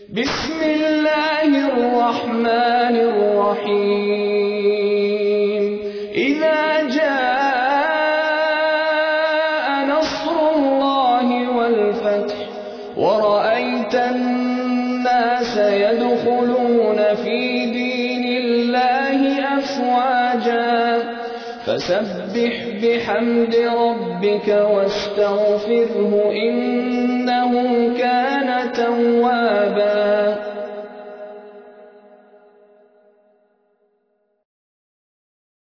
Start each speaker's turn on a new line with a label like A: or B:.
A: بسم الله الرحمن الرحيم إذا جاء نصر الله والفتح ورأيت الناس يدخلون في دين الله أفواجا فسبح بحمد ربك واستغفره